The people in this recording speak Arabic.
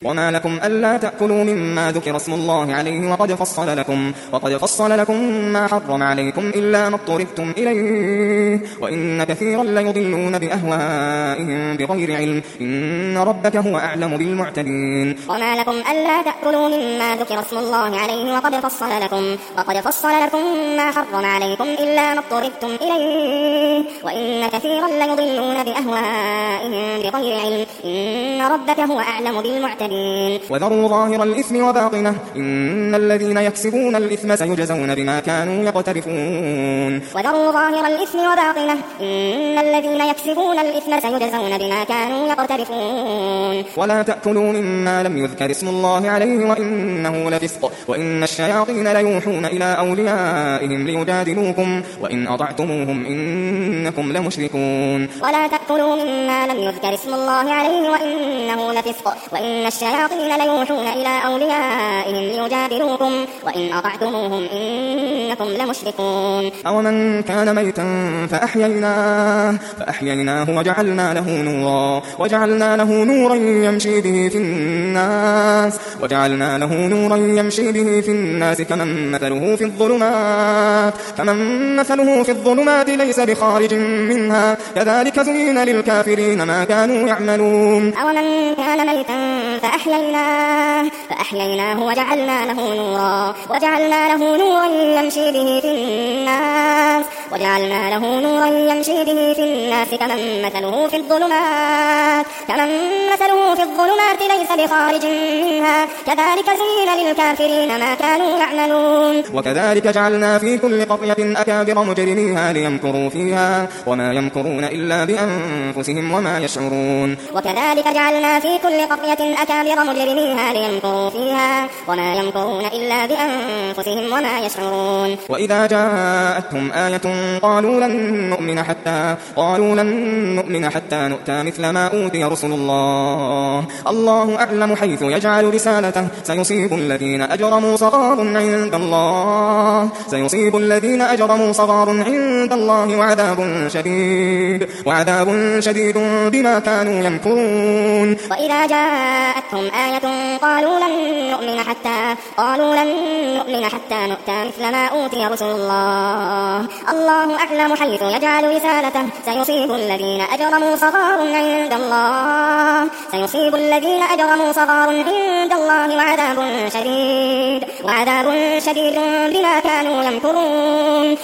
وما لكم ألا تأكلوا مما ذكر اسم الله عليه وقد فصل لكم ما حرم عليكم إلا ما اضطررتم إليه وإن كثيرا ليضلون بأهوائهم بغير علم إن ربك هو أعلم بالمعتدين. وما لكم ألا تأكلوا مما ذكر اسم الله عليه وقد فصل لكم ما حرم عليكم إلا ما اضطررتم إليه وإن كثيرا ليضلون بأهوائهم بغير علم إن ربك هو أعلم بالمعتدين. وذروا ظاهر الإثم وباطنه إن الذين يكسبون الإثم سيجزون بما كانوا يقترفون. وذروا ظاهر الإثم وباطنه إن الذين يكسبون الإثم سيجزون بما كانوا يقترفون. ولا تأكلوا مما لم يذكر اسم الله عليه وإنه لفسق وإن الشياطين ليوحون إلى أوليائهم ليجادلوكم وإن أطعتموهم إنكم لمشركون. ولا تأكلوا مما لم يذكر اسم الله عليه وإنه لفسق وإن الشياطين ليوحون إلى أوليائهم ليجادلوكم وإن أطعتموهم إنكم لمشركون. أومن كان ميتا فأحييناه وجعلنا له نورا يمشي به في الناس كمن مثله في الظلمات ليس بخارج منها كذلك زين للكافرين ما كانوا يعملون. أومن كان ميتا فأحييناه وجعلنا له نورا يمشي به في الناس كمن مثله في الظلمات ليس بخارج منها كذلك زين للكافرين ما كانوا يعملون. وكذلك جعلنا في كل قرية أكابر مجرميها ليمكروا فيها وما يمكرون إلا بأنفسهم وما يشعرون. وكذلك جعلنا في كل قرية أكابر مجرميها ليمكروا فيها وما يمكرون إلا بأنفسهم وما يشعرون. وإذا جاءتهم آية قالوا لن نؤمن حتى نؤتى مثل ما أوتي رسل الله أعلم حيث يجعل رسالته سيصيب الذين أجرموا صغار عند الله وعذاب شديد بما كانوا يمكرون. وإذا جاءتهم آية قالوا لن نؤمن حتى نؤتى مثل ما أوتي رسل الله أعلم حيث يجعل رسالته سيصيب الذين أجرموا صغار عند الله وعذاب شديد بما كانوا يمكرون.